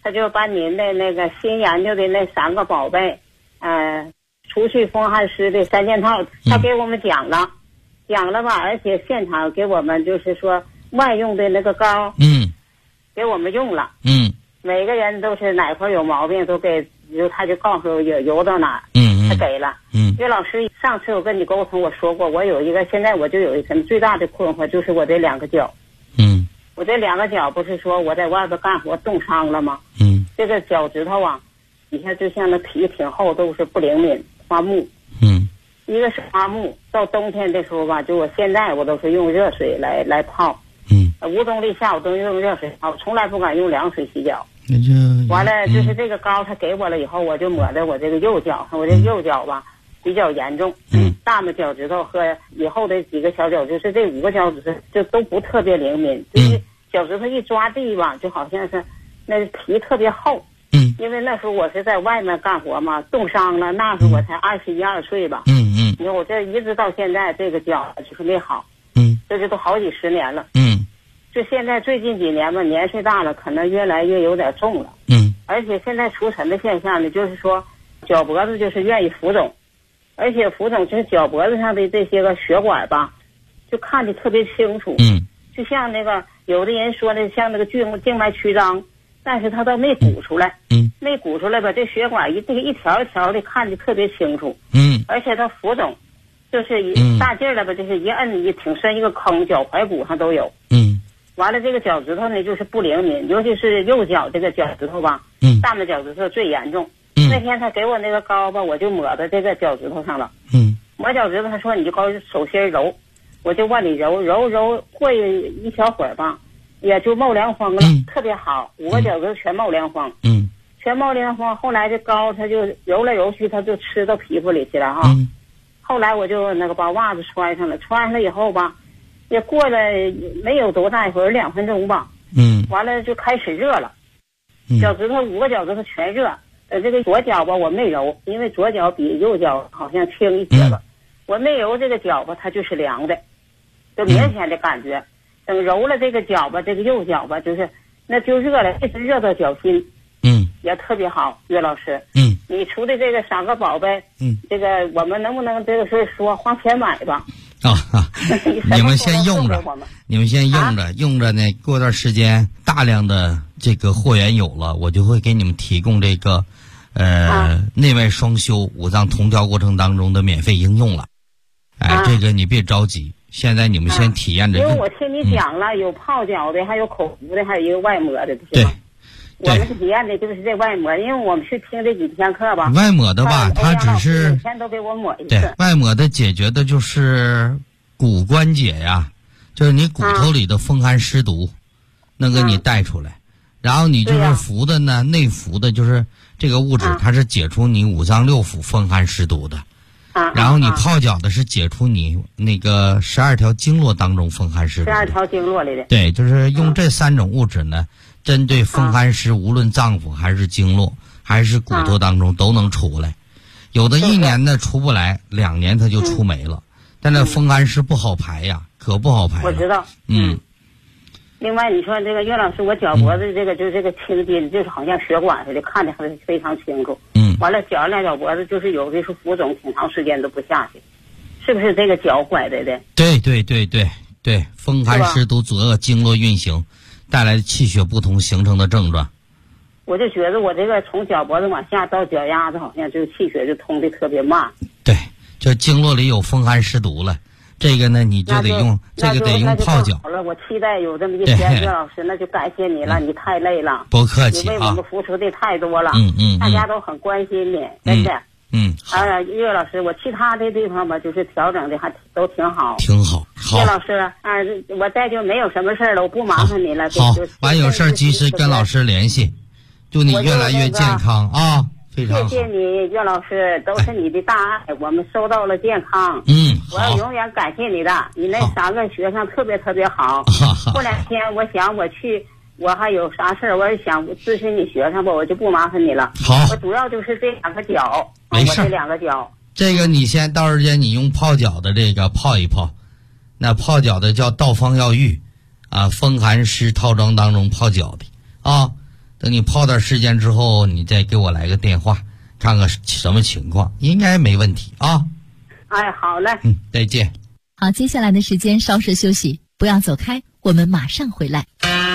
他就把您的那个新研究的那3个宝贝，除去风寒湿的3件套，他给我们讲了吧，而且现场给我们就是说外用的那个膏，给我们用了，每个人都是哪块有毛病都给，他就告诉油到哪，他给了。岳老师，上次我跟你沟通，我说过，我有一个，现在我就有一个最大的困惑，就是我这2个脚。我这2个脚不是说我在外边干活冻伤了吗？这个脚趾头啊，底下就像那皮挺厚，都是不灵敏，发木。一个是发木，到冬天的时候吧，就我现在我都是用热水来泡。无冬立夏我都用热水泡，从来不敢用凉水洗脚。完了，就是这个膏他给我了以后，我就抹在我这个右脚上，我这右脚吧比较严重，大拇脚趾头和以后的几个小脚，就是这5个脚趾头就都不特别灵敏，就是脚趾头一抓地吧，就好像是那皮特别厚。因为那时候我是在外面干活嘛，冻伤了，那时候我才21、22岁吧。你看我这一直到现在这个脚就是没好。这就都好几10年了。就现在最近几年吧，年岁大了，可能越来越有点重了。而且现在出尘的现象呢，就是说脚脖子就是愿意浮肿，而且浮肿就是脚脖子上的这些个血管吧，就看得特别清楚。就像那个有的人说的，像那个静脉曲张，但是它都没鼓出来。没鼓出来吧，这血管这个一条一条的看得特别清楚。而且它浮肿，就是一大劲儿了吧，就是一摁一挺深一个坑，脚踝骨上都有。完了，这个脚趾头呢就是不灵敏，尤其是右脚这个脚趾头吧，大拇脚趾头最严重。那天他给我那个膏吧，我就抹在这个脚趾头上了。抹脚趾头，他说你就高手心揉，我就往里揉，过一小会儿吧，也就冒凉风了，特别好，5个脚趾头全冒凉风。全冒凉风。后来这膏他就揉来揉去，他就吃到皮肤里去了哈。后来我就那个把袜子穿上了，穿上了以后吧。也过了没有多大一会儿，2分钟吧。完了就开始热了，脚趾头5个脚趾头全热。这个左脚吧我没揉，因为左脚比右脚好像轻一些吧。我没揉这个脚吧，它就是凉的，就明显的感觉。等揉了这个脚吧，这个右脚吧，就是那就热了，一直热到脚心。也特别好，岳老师。你除的这个3个宝贝，这个我们能不能这个是说花钱买吧？ 你们先用着，用着呢。过段时间大量的这个货源有了，我就会给你们提供这个内外双修5脏同调过程当中的免费应用了。这个你别着急，现在你们先体验着用。 因为我听你讲了，有泡脚的，还有口服的，还有一个外抹的，对吧？我们体验的就是这外抹，因为我们去听这几天课吧。 外抹的吧，它只是每天都给我抹一次。 对，外抹的解决的就是骨关节呀，就是你骨头里的风寒湿毒，能给你带出来。然后你就是服的呢，内服的就是这个物质，它是解除你5脏6腑风寒湿毒的。然后你泡脚的是解除你那个12条经络当中风寒湿毒。 12条经络里的。 对，就是用这3种物质呢。针对风寒湿，无论脏腑还是经络还是骨头当中都能出来。有的1年呢出不来，2年它就出没了。但那风寒湿不好排呀，可不好排。 我知道。另外你说这个岳老师，我脚脖子这个就是这个青筋，就是好像血管似的，看得非常清楚。完了脚脚脖子就是有的是浮肿，挺长时间都不下去，是不是这个脚拐的？ 对，风寒湿毒阻遏经络运行。带来的气血不通形成的症状， 我就觉得我这个从脚脖子往下到脚丫子，好像这个气血就通的特别慢。 对，就经络里有风寒湿毒了，这个呢你就得用这个得用泡脚。 好了，我期待有这么一天，岳老师，那就感谢你了，你太累了， 不客气你为我们付出的太多了，大家都很关心你，真的。岳老师，我其他的地方吧，就是调整的还都挺好， 好。 岳老师我再就没有什么事了，我不麻烦你了。 好，完有事及时跟老师联系，祝你越来越健康啊！非常好。 谢谢你，岳老师，都是你的大爱，我们收到了健康。我要永远感谢你的，你那3个学生特别好。过2天我想我去。我还有啥事儿，我也想咨询你学生吧，我就不麻烦你了。 好， 我主要就是这2个脚， 没事。 我这2个脚， 这个你先到时间你用泡脚的这个泡一泡，那泡脚的叫道方药浴，风寒湿套装当中泡脚的等你泡段时间之后，你再给我来个电话，看看什么情况，应该没问题啊。 哎，好嘞。 再见。 好，接下来的时间稍事休息，不要走开，我们马上回来。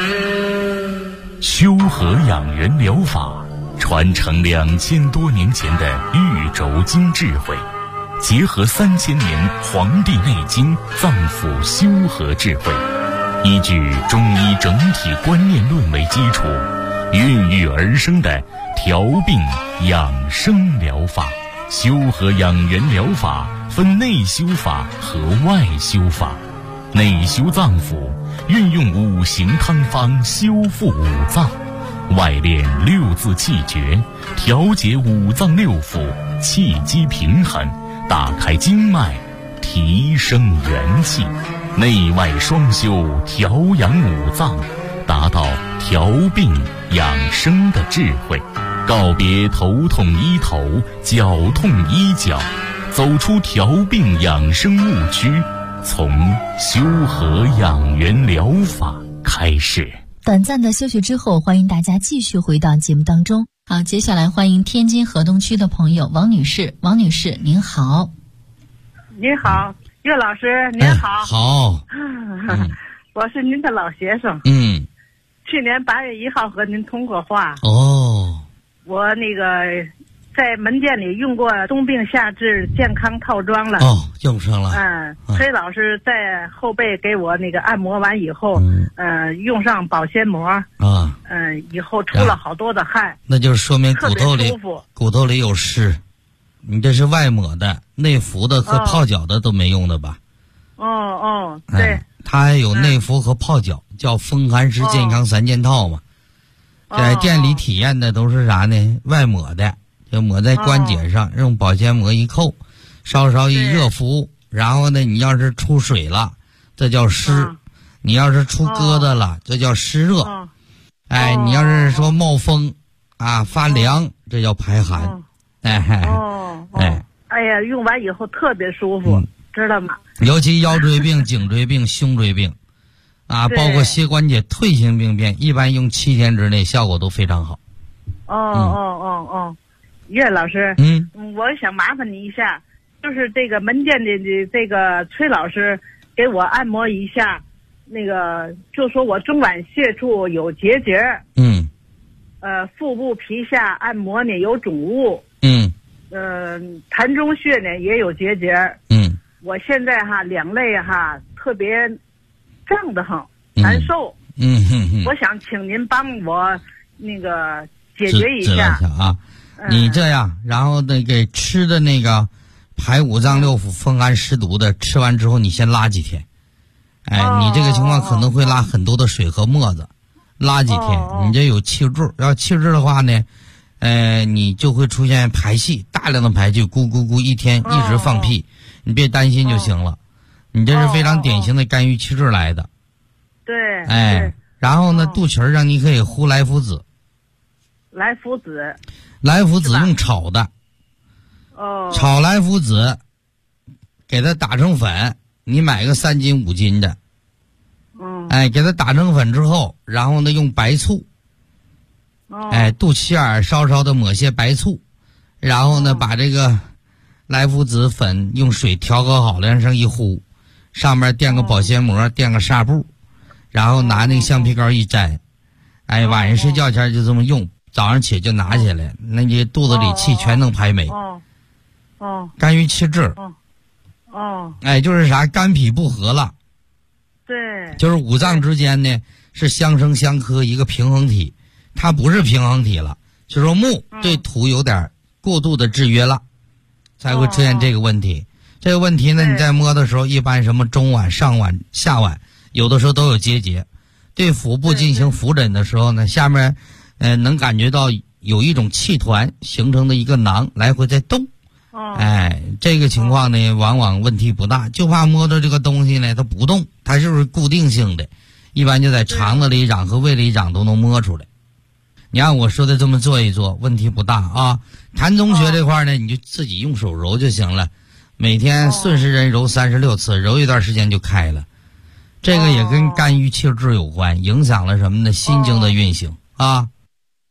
修和养元疗法传承2000多年前的玉轴经智慧，结合3000年《黄帝内经》脏腑修和智慧，依据中医整体观念论为基础，孕育而生的调病养生疗法。修和养元疗法分内修法和外修法。内修脏腑，运用5行汤方修复五脏；外练6字气诀，调节五脏六腑，气机平衡，打开经脉，提升元气。内外双修，调养五脏，达到调病养生的智慧。告别头痛医头，脚痛医脚，走出调病养生误区，从修和养元疗法开始。 短暂的休息之后，欢迎大家继续回到节目当中。好，接下来欢迎天津河东区的朋友王女士。王女士您好。 您好，岳老师您好。 好。 我是您的老学生。去年8月1号和您通过话。我那个在门店里用过冬病夏治健康套装了。 用上了。 崔老师在后背给我那个按摩完以后，用上保鲜膜。以后出了好多的汗。 那就是说明骨头里有湿。你这是外抹的，内服的和泡脚的都没用的吧？ 对。 它还有内服和泡脚，叫风寒湿健康3件套嘛。在店里体验的都是啥呢？外抹的，就抹在关节上，用保鲜膜一扣，稍稍一热敷，然后呢，你要是出水了，这叫湿；你要是出疙瘩了，这叫湿热。你要是说冒风啊发凉，这叫排寒。 哎呀，用完以后特别舒服，知道吗？ 尤其腰椎病、颈椎病、胸椎病。包括膝关节退行病变，一般用7天之内效果都非常好。 岳老师，我想麻烦你一下，就是这个门店的这个崔老师给我按摩一下，那个就说我中脘穴处有结节，腹部皮下按摩呢有肿物，膻中穴呢也有结节，我现在两肋特别胀得很，难受。我想请您帮我那个解决一下啊。你这样，然后那个吃的那个排五脏六腑、风寒湿毒的，吃完之后你先拉几天。你这个情况可能会拉很多的水和沫子，拉几天，你这有气滞。要气滞的话呢，你就会出现排气，大量的排气，咕咕咕，一天一直放屁，你别担心就行了。你这是非常典型的肝郁气滞来的。 对。 然后呢，肚脐上你可以敷来附子。 来附子。 来附子用炒的。炒来附子，给它打成粉，你买个3斤5斤的。给它打成粉之后，然后呢用白醋。肚脐眼稍稍的抹些白醋，然后呢把这个来附子粉用水调和好了，往上一糊。上面垫个保鲜膜，垫个纱布，然后拿那个橡皮膏一粘，晚上睡觉前就这么用，早上起就拿起来，那你肚子里气全能排没。肝郁气滞。就是啥，肝脾不和了。 对。 就是五脏之间呢是相生相克一个平衡体，它不是平衡体了，就说木对土有点过度的制约了，才会出现这个问题。这个问题呢，你在摸的时候，一般什么中脘、上脘、下脘，有的时候都有结节。对腹部进行扶诊的时候呢，下面，能感觉到有一种气团形成的一个囊来回在动。这个情况呢，往往问题不大，就怕摸到这个东西呢，它不动，它就是固定性的，一般就在肠子里长和胃里长都能摸出来。你按我说的这么做一做，问题不大啊。膻中穴这块呢，你就自己用手揉就行了。每天顺时针揉36次，揉一段时间就开了。这个也跟肝郁气滞有关，影响了什么呢？心经的运行啊。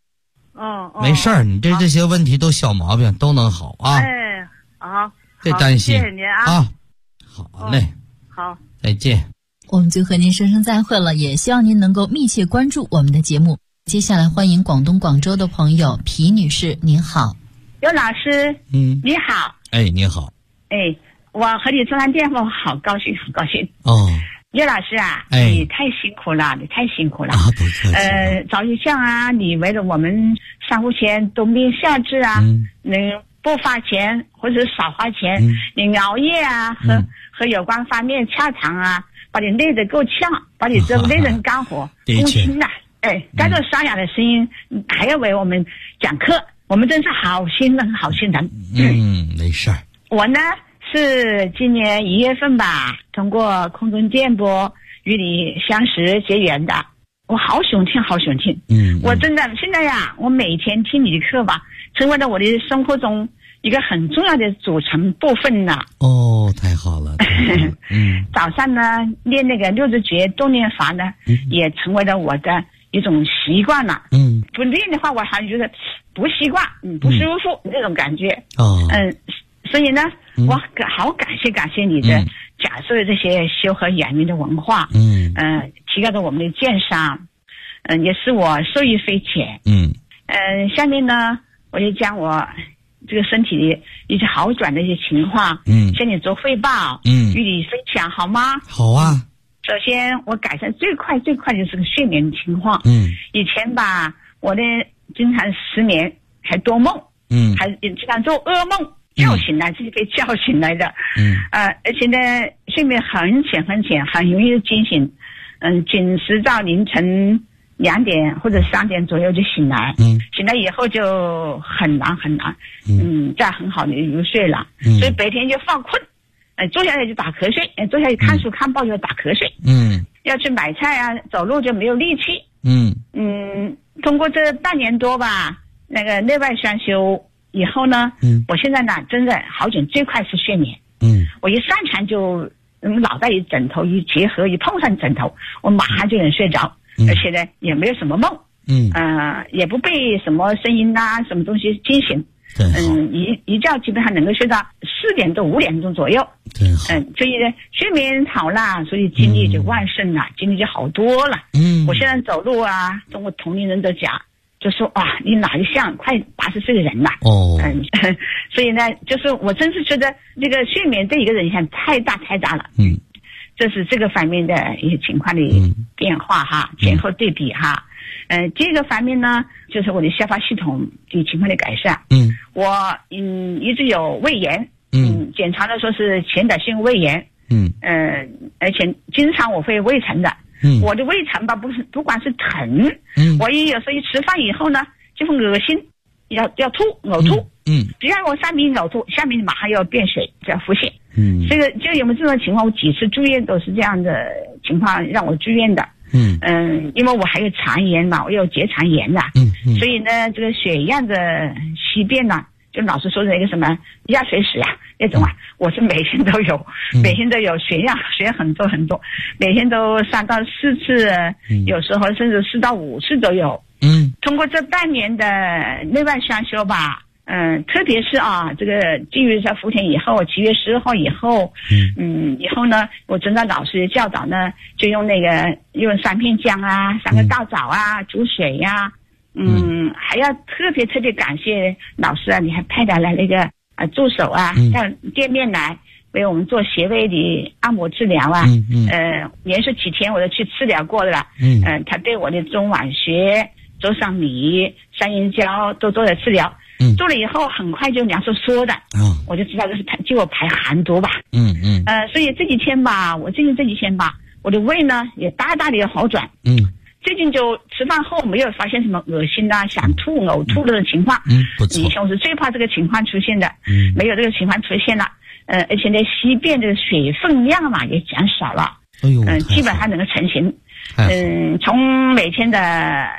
没事儿，你这些问题都小毛病都能好啊。 哎，好， 别担心， 谢谢您啊。 好嘞， 好， 再见。 我们就和您说声再会了，也希望您能够密切关注我们的节目。接下来欢迎广东广州的朋友皮女士，您好。 刘老师，你好。 哎，你好。 哎，我和你通完电话，我好高兴，好高兴。刘老师啊，你太辛苦了，你太辛苦了。 不客气。 早一向啊，你为了我们商户钱冬病夏治啊，不花钱或者少花钱，你熬夜啊，和有关方面洽谈啊，把你累得够呛，把你这累人干活共情了。带着沙哑的声音，还要为我们讲课，我们真是好心人，好心人。 没事儿。 我呢是今年1月份吧，通过空中电波与你相识结缘的。我好喜欢听，好喜欢听。我真的现在呀，我每天听你的课吧，成为了我的生活中一个很重要的组成部分了。 太好了。 早上呢练那个60觉动念法呢，也成为了我的一种习惯了。不练的话，我还觉得不习惯，不舒服那种感觉。所以呢，我好感谢你的讲述的这些修和养命的文化。提高了我们的鉴赏，也是我受益匪浅。下面呢，我就将我这个身体的一些好转的一些情况，向你做汇报，与你分享好吗？ 好啊。 首先，我改善最快就是个睡眠情况。以前吧，我呢经常失眠，还多梦，还经常做噩梦，叫醒来自己被叫醒来的。而且呢，睡眠很浅，很容易惊醒。仅是到凌晨2点或者3点左右就醒来。醒来以后就很难，再很好的入睡了。所以白天就犯困。坐下来就打瞌睡，坐下来看书看报就打瞌睡。要去买菜啊，走路就没有力气。通过这半年多吧，那个内外双修以后呢，我现在呢真的好转，最快是睡眠。我一上床就脑袋与枕头一结合，一碰上枕头，我马上就能睡着。而且呢也没有什么梦。也不被什么声音啊什么东西惊醒。一觉基本上能够睡到4点多5点钟左右。所以呢睡眠好了，所以精力就旺盛了，精力就好多了。我现在走路啊，中国同龄人都讲，就说你哪里像快80岁的人了。所以呢就是我真是觉得这个睡眠对一个人影响太大了。这是这个方面的一些情况的变化哈，前后对比哈。第二个方面呢，就是我的消化系统的情况的改善。我一直有胃炎。检查的说是前导性胃炎。而且经常我会胃疼的。我的胃疼吧，不管是疼，我有时候一吃饭以后呢就会恶心，要吐呕吐。只要我上面呕吐，下面马上要变水，就要腹泻。这个就有没有这种情况？我几次住院都是这样的情况让我住院的。因为我还有肠炎嘛，我有结肠炎的。所以呢这个血样的稀便呢，就老是说的那个什么压水屎啊那种啊，我是每天都有，血样很多，每天都3到4次，有时候甚至4到5次都有。通过这半年的内外双修吧，特别是这个基于在福田以后7月10号以后，以后呢我遵照老师的教导呢，就用用3片姜啊3个大枣啊煮水呀。还要特别感谢老师啊，你还派来那个助手啊到店面来为我们做穴位的按摩治疗啊。连续几天我都去治疗过了。他对我的中脘穴、周上米、三阴交都做了治疗。做了以后很快就凉缩的。我就知道这是替我排寒毒吧。所以这几天吧，我的胃呢也大大的好转。最近就吃饭后没有发现什么恶心啊、想吐、呕吐的情况。 不错。 以前我是最怕这个情况出现的。没有这个情况出现了。而且呢稀便的水分量嘛也减少了。基本上能够成型。从每天的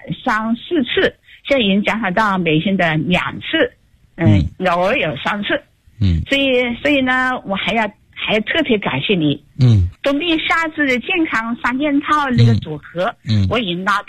3、4次，现在已经减少到每天的2次。偶尔有3次。所以呢我还要特别感谢你。冬病夏治的健康3件套那个组合，我已经拿到了。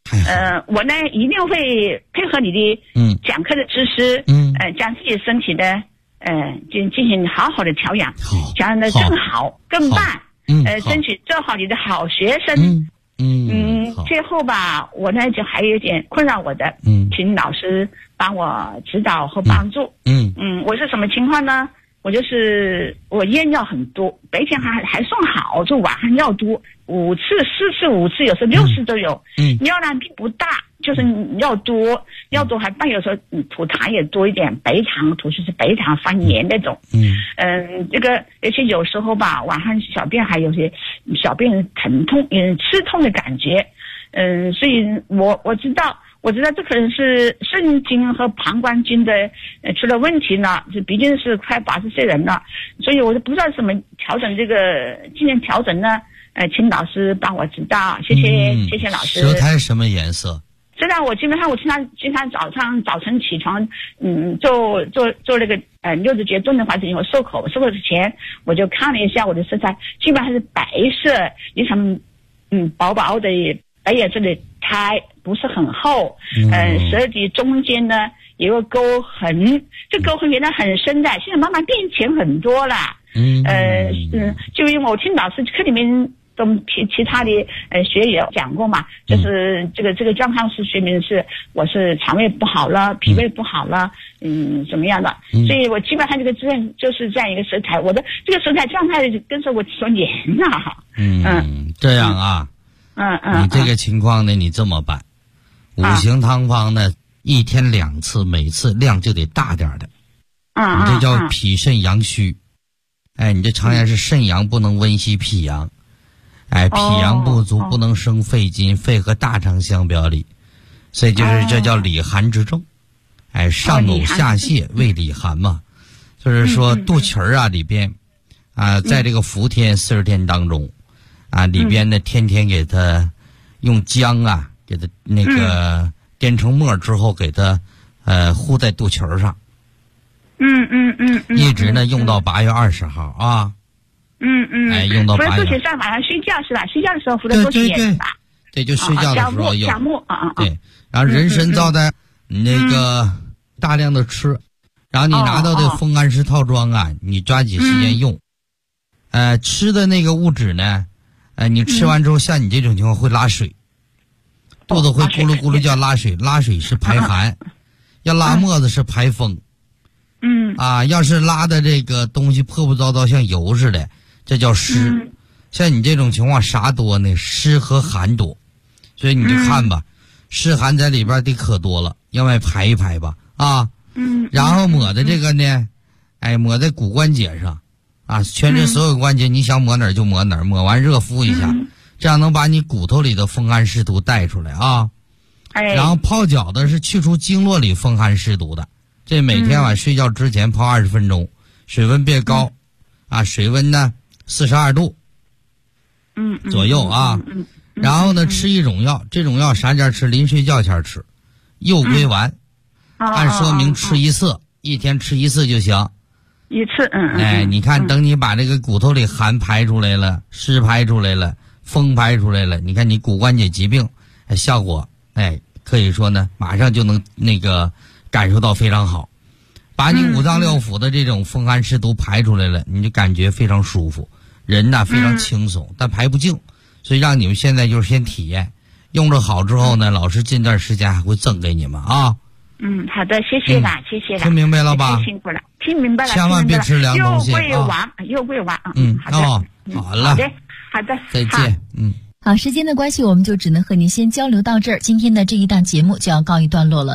我呢一定会配合你的讲课的知识，将自己身体的进行好好的调养，讲得更好更棒，争取做好你的好学生。最后吧，我呢就还有一点困扰我的，请老师帮我指导和帮助。我是什么情况呢？我就是我验尿很多，白天还算好，就晚上尿多，5次、4次、5次，有时候6次都有。尿量并不大，就是尿多还伴有时候吐痰也多一点，白糖吐就是白糖发黏那种。这个而且有时候吧，晚上小便还有些小便疼痛，刺痛的感觉。所以我知道这可能是肾经和膀胱经的出了问题了，毕竟是快80岁人了，所以我就不知道怎么调整这个进行调整呢。请老师帮我指导，谢谢老师。 舌苔什么颜色？ 现在我基本上经常早晨起床，做那个六字诀炖的话，是因为漱口之前我就看了一下我的舌苔，基本上是白色，一层薄薄的白颜色的苔，不是很厚。舌底中间呢有个沟痕，这沟痕原来很深的，现在慢慢变浅很多了。就因为我听老师课里面跟其他的学员讲过嘛，就是这个状况是说明是我是肠胃不好了，脾胃不好了，怎么样的？所以我基本上这个就是这样一个舌苔，我的这个舌苔状态跟着我说黏了。 这样啊。你这个情况呢，你这么办，5行汤方呢，1天2次，每次量就得大点的。你这叫脾肾阳虚。你这常言是肾阳不能温煦脾阳。脾阳不足不能生肺经，肺和大肠相表里，所以就是这叫里寒之症。上呕下泻为里寒嘛，就是说肚脐啊里边在这个伏天40天当中里边呢天天给它用姜给它那个颠成沫之后给它糊在肚脐上。一直呢用到8月20号啊。用到8月。 不是肚脐上晚上睡觉是吧？睡觉的时候敷的肚脐眼是吧？ 对，就睡觉的时候用。 姜末对，然后人参皂的那个大量的吃，然后你拿到的风干式套装你抓紧时间用。吃的那个物质呢，你吃完之后像你这种情况会拉水，肚子会咕噜咕噜叫拉水，拉水是排寒，要拉沫子是排风。要是拉的这个东西破破糟糟像油似的，这叫湿。像你这种情况啥多呢？湿和寒多，所以你就看吧，湿寒在里边的可多了，要不然排一排吧然后抹的这个呢，抹在骨关节上全身所有关节，你想抹哪儿就抹哪儿，抹完热敷一下，这样能把你骨头里的风寒湿毒带出来然后泡脚的是去除经络里风寒湿毒的。这每天晚睡觉之前泡20分钟，水温别高水温呢42度左右然后呢吃一种药，这种药啥前吃？临睡觉前吃，右归丸。按说明吃1次，1天吃1次就行。 1次你看等你把这个骨头里寒排出来了，湿排出来了，风排出来了，你看你骨关节疾病效果可以说呢马上就能那个感受到非常好，把你五脏六腑的这种风寒湿毒排出来了，你就感觉非常舒服，人非常轻松，但排不净，所以让你们现在就是先体验，用着好之后呢，老师近段时间还会赠给你们好的，谢谢了，谢谢了， 听明白了吧？ 太辛苦了，听明白了， 千万别吃凉东西又会玩好了， 好的， 再见。 好，时间的关系，我们就只能和您先交流到这儿。今天的这一档节目就要告一段落了。